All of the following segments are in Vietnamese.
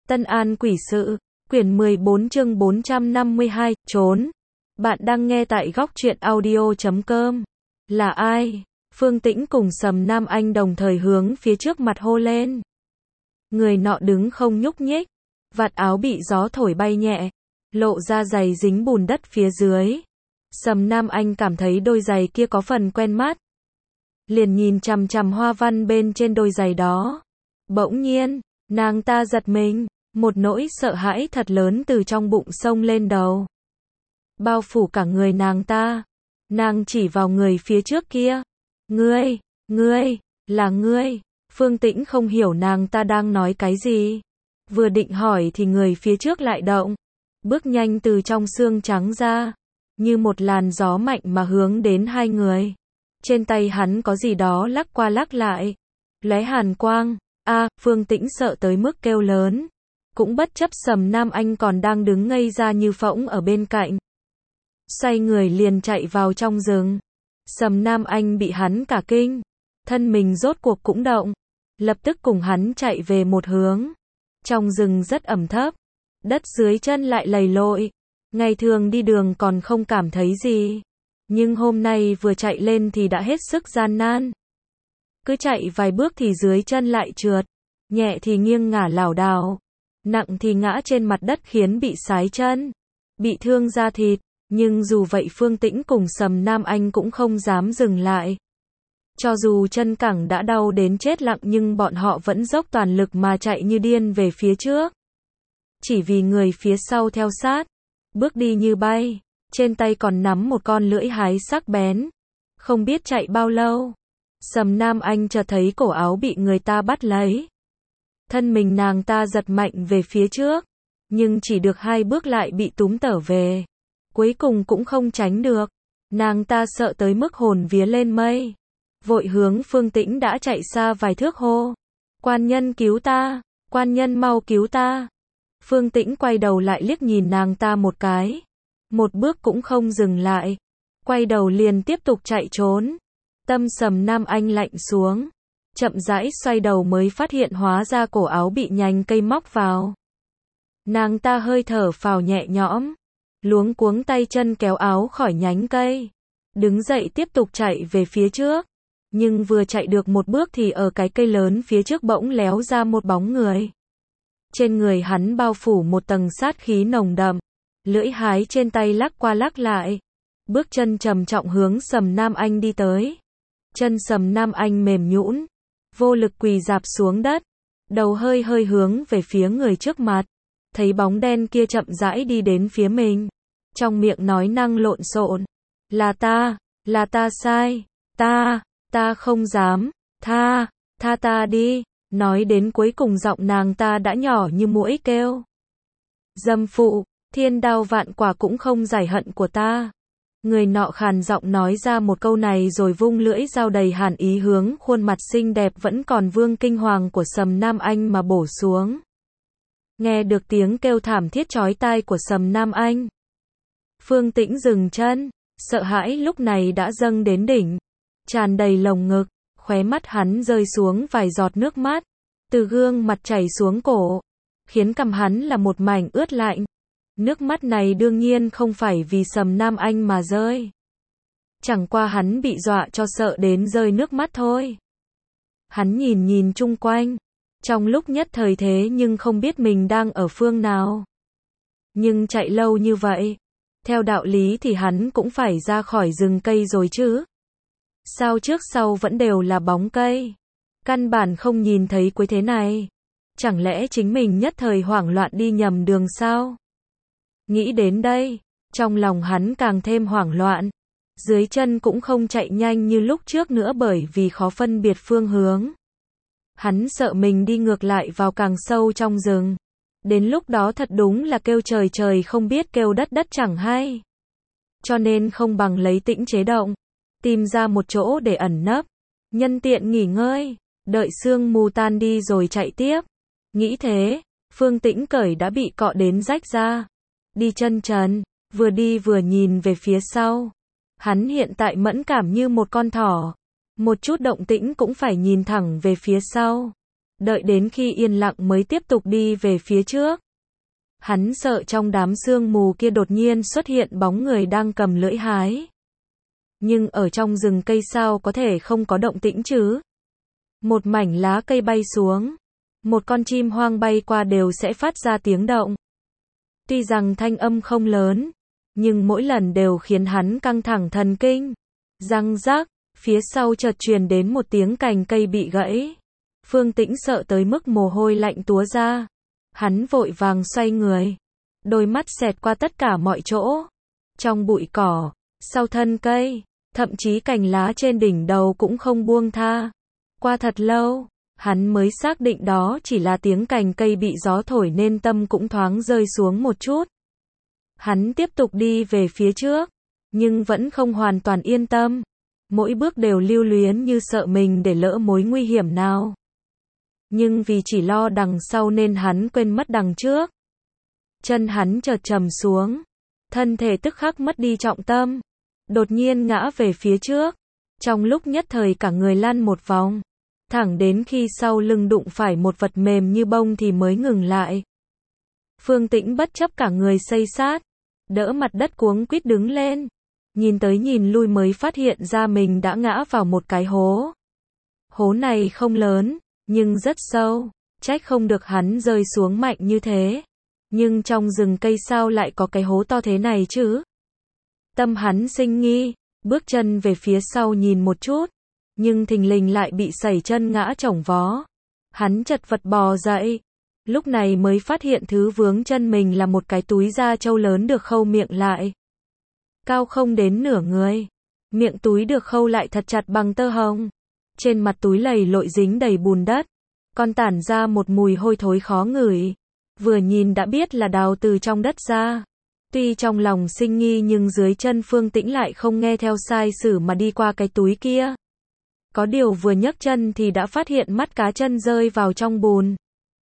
Tân An Quỷ Sự, quyển 14 chương 452, trốn. Bạn đang nghe tại góc truyện audio.com. Là ai? Phương Tĩnh cùng Sầm Nam Anh đồng thời hướng phía trước mặt hô lên. Người nọ đứng không nhúc nhích, vạt áo bị gió thổi bay nhẹ, lộ ra giày dính bùn đất phía dưới. Sầm Nam Anh cảm thấy đôi giày kia có phần quen mắt. Liền nhìn chằm chằm hoa văn bên trên đôi giày đó. Bỗng nhiên, nàng ta giật mình, một nỗi sợ hãi thật lớn từ trong bụng xông lên đầu. Bao phủ cả người nàng ta. Nàng chỉ vào người phía trước kia. Ngươi, là ngươi. Phương Tĩnh không hiểu nàng ta đang nói cái gì. Vừa định hỏi thì người phía trước lại động. Bước nhanh từ trong xương trắng ra. Như một làn gió mạnh mà hướng đến hai người. Trên tay hắn có gì đó lắc qua lắc lại. Lóe hàn quang. Phương Tĩnh sợ tới mức kêu lớn. Cũng bất chấp Sầm Nam Anh còn đang đứng ngây ra như phỗng ở bên cạnh. Xoay người liền chạy vào trong rừng. Sầm Nam Anh bị hắn cả kinh. Thân mình rốt cuộc cũng động. Lập tức cùng hắn chạy về một hướng. Trong rừng rất ẩm thấp. Đất dưới chân lại lầy lội. Ngày thường đi đường còn không cảm thấy gì. Nhưng hôm nay vừa chạy lên thì đã hết sức gian nan. Cứ chạy vài bước thì dưới chân lại trượt. Nhẹ thì nghiêng ngả lảo đảo. Nặng thì ngã trên mặt đất khiến bị sái chân. Bị thương da thịt. Nhưng dù vậy Phương Tĩnh cùng Sầm Nam Anh cũng không dám dừng lại. Cho dù chân cẳng đã đau đến chết lặng nhưng bọn họ vẫn dốc toàn lực mà chạy như điên về phía trước. Chỉ vì người phía sau theo sát. Bước đi như bay. Trên tay còn nắm một con lưỡi hái sắc bén. Không biết chạy bao lâu. Sầm Nam Anh chợt thấy cổ áo bị người ta bắt lấy. Thân mình nàng ta giật mạnh về phía trước. Nhưng chỉ được 2 bước lại bị túm tở về. Cuối cùng cũng không tránh được. Nàng ta sợ tới mức hồn vía lên mây. Vội hướng Phương Tĩnh đã chạy xa vài thước hô. Quan nhân cứu ta, quan nhân mau cứu ta. Phương Tĩnh quay đầu lại liếc nhìn nàng ta một cái. Một bước cũng không dừng lại. Quay đầu liền tiếp tục chạy trốn. Tâm Sầm Nam Anh lạnh xuống. Chậm rãi xoay đầu mới phát hiện hóa ra cổ áo bị nhành cây móc vào. Nàng ta hơi thở phào nhẹ nhõm. Luống cuống tay chân kéo áo khỏi nhánh cây. Đứng dậy tiếp tục chạy về phía trước. Nhưng vừa chạy được một bước thì ở cái cây lớn phía trước bỗng léo ra một bóng người. Trên người hắn bao phủ một tầng sát khí nồng đậm. Lưỡi hái trên tay lắc qua lắc lại. Bước chân trầm trọng hướng Sầm Nam Anh đi tới. Chân Sầm Nam Anh mềm nhũn, vô lực quỳ rạp xuống đất. Đầu hơi hơi hướng về phía người trước mặt. Thấy bóng đen kia chậm rãi đi đến phía mình. Trong miệng nói năng lộn xộn. Là ta sai. Ta không dám. Tha ta đi. Nói đến cuối cùng giọng nàng ta đã nhỏ như muỗi kêu. Dâm phụ, thiên đao vạn quả cũng không giải hận của ta. Người nọ khàn giọng nói ra một câu này rồi vung lưỡi dao đầy hàn ý hướng khuôn mặt xinh đẹp vẫn còn vương kinh hoàng của Sầm Nam Anh mà bổ xuống. Nghe được tiếng kêu thảm thiết chói tai của Sầm Nam Anh. Phương Tĩnh dừng chân, sợ hãi lúc này đã dâng đến đỉnh. Tràn đầy lồng ngực, khóe mắt hắn rơi xuống vài giọt nước mắt. Từ gương mặt chảy xuống cổ. Khiến cằm hắn là một mảnh ướt lạnh. Nước mắt này đương nhiên không phải vì Sầm Nam Anh mà rơi. Chẳng qua hắn bị dọa cho sợ đến rơi nước mắt thôi. Hắn nhìn chung quanh. Trong lúc nhất thời thế nhưng không biết mình đang ở phương nào. Nhưng chạy lâu như vậy. Theo đạo lý thì hắn cũng phải ra khỏi rừng cây rồi chứ. Sao trước sau vẫn đều là bóng cây. Căn bản không nhìn thấy cuối thế này. Chẳng lẽ chính mình nhất thời hoảng loạn đi nhầm đường sao? Nghĩ đến đây, trong lòng hắn càng thêm hoảng loạn. Dưới chân cũng không chạy nhanh như lúc trước nữa bởi vì khó phân biệt phương hướng. Hắn sợ mình đi ngược lại vào càng sâu trong rừng. Đến lúc đó thật đúng là kêu trời trời không biết kêu đất đất chẳng hay. Cho nên không bằng lấy tĩnh chế động. Tìm ra một chỗ để ẩn nấp. Nhân tiện nghỉ ngơi. Đợi sương mù tan đi rồi chạy tiếp. Nghĩ thế, Phương Tĩnh cởi đã bị cọ đến rách ra. Đi chân trần, vừa đi vừa nhìn về phía sau. Hắn hiện tại mẫn cảm như một con thỏ. Một chút động tĩnh cũng phải nhìn thẳng về phía sau. đợi đến khi yên lặng mới tiếp tục đi về phía trước. Hắn sợ trong đám sương mù kia đột nhiên xuất hiện bóng người đang cầm lưỡi hái. Nhưng ở trong rừng cây sao có thể không có động tĩnh chứ? Một mảnh lá cây bay xuống, một con chim hoang bay qua đều sẽ phát ra tiếng động. Tuy rằng thanh âm không lớn, nhưng mỗi lần đều khiến hắn căng thẳng thần kinh. Răng rắc, phía sau chợt truyền đến một tiếng cành cây bị gãy. Phương Tĩnh sợ tới mức mồ hôi lạnh túa ra. Hắn vội vàng xoay người, đôi mắt xẹt qua tất cả mọi chỗ. Trong bụi cỏ, sau thân cây, thậm chí cành lá trên đỉnh đầu cũng không buông tha. Qua thật lâu, hắn mới xác định đó chỉ là tiếng cành cây bị gió thổi nên tâm cũng thoáng rơi xuống một chút. Hắn tiếp tục đi về phía trước, nhưng vẫn không hoàn toàn yên tâm. Mỗi bước đều lưu luyến như sợ mình để lỡ mối nguy hiểm nào. Nhưng vì chỉ lo đằng sau nên hắn quên mất đằng trước. Chân hắn chợt trầm xuống, thân thể tức khắc mất đi trọng tâm, đột nhiên ngã về phía trước. Trong lúc nhất thời cả người lăn một vòng, thẳng đến khi sau lưng đụng phải một vật mềm như bông thì mới ngừng lại. Phương Tĩnh bất chấp cả người xây sát, đỡ mặt đất cuống quýt đứng lên, nhìn tới nhìn lui mới phát hiện ra mình đã ngã vào một cái hố. Hố này không lớn, nhưng rất sâu, trách không được hắn rơi xuống mạnh như thế. Nhưng trong rừng cây sao lại có cái hố to thế này chứ? Tâm hắn sinh nghi, bước chân về phía sau nhìn một chút, nhưng thình lình lại bị sẩy chân ngã chổng vó. Hắn chật vật bò dậy, lúc này mới phát hiện thứ vướng chân mình là một cái túi da trâu lớn được khâu miệng lại. Cao không đến nửa người, miệng túi được khâu lại thật chặt bằng tơ hồng. Trên mặt túi lầy lội dính đầy bùn đất, còn tản ra một mùi hôi thối khó ngửi. Vừa nhìn đã biết là đào từ trong đất ra. Tuy trong lòng sinh nghi nhưng dưới chân Phương Tĩnh lại không nghe theo sai sử mà đi qua cái túi kia. Có điều vừa nhấc chân thì đã phát hiện mắt cá chân rơi vào trong bùn.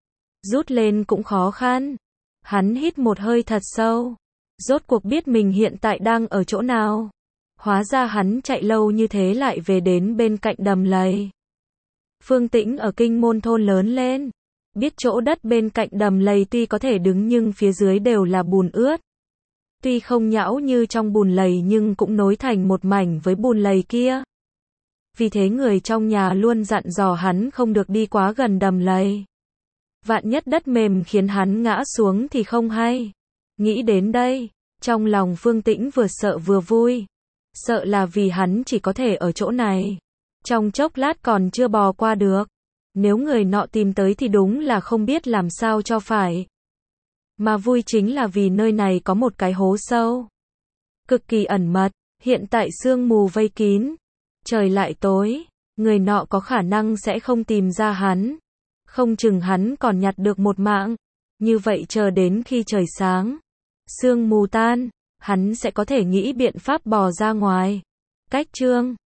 Rút lên cũng khó khăn. Hắn hít một hơi thật sâu. Rốt cuộc biết mình hiện tại đang ở chỗ nào. Hóa ra hắn chạy lâu như thế lại về đến bên cạnh đầm lầy. Phương Tĩnh ở Kinh Môn thôn lớn lên. Biết chỗ đất bên cạnh đầm lầy tuy có thể đứng nhưng phía dưới đều là bùn ướt. Tuy không nhão như trong bùn lầy nhưng cũng nối thành một mảnh với bùn lầy kia. Vì thế người trong nhà luôn dặn dò hắn không được đi quá gần đầm lầy. Vạn nhất đất mềm khiến hắn ngã xuống thì không hay. Nghĩ đến đây, trong lòng Phương Tĩnh vừa sợ vừa vui. Sợ là vì hắn chỉ có thể ở chỗ này. Trong chốc lát còn chưa bò qua được. Nếu người nọ tìm tới thì đúng là không biết làm sao cho phải. Mà vui chính là vì nơi này có một cái hố sâu. Cực kỳ ẩn mật, hiện tại sương mù vây kín. Trời lại tối, người nọ có khả năng sẽ không tìm ra hắn. Không chừng hắn còn nhặt được một mạng. Như vậy chờ đến khi trời sáng, sương mù tan, hắn sẽ có thể nghĩ biện pháp bò ra ngoài. Cách chương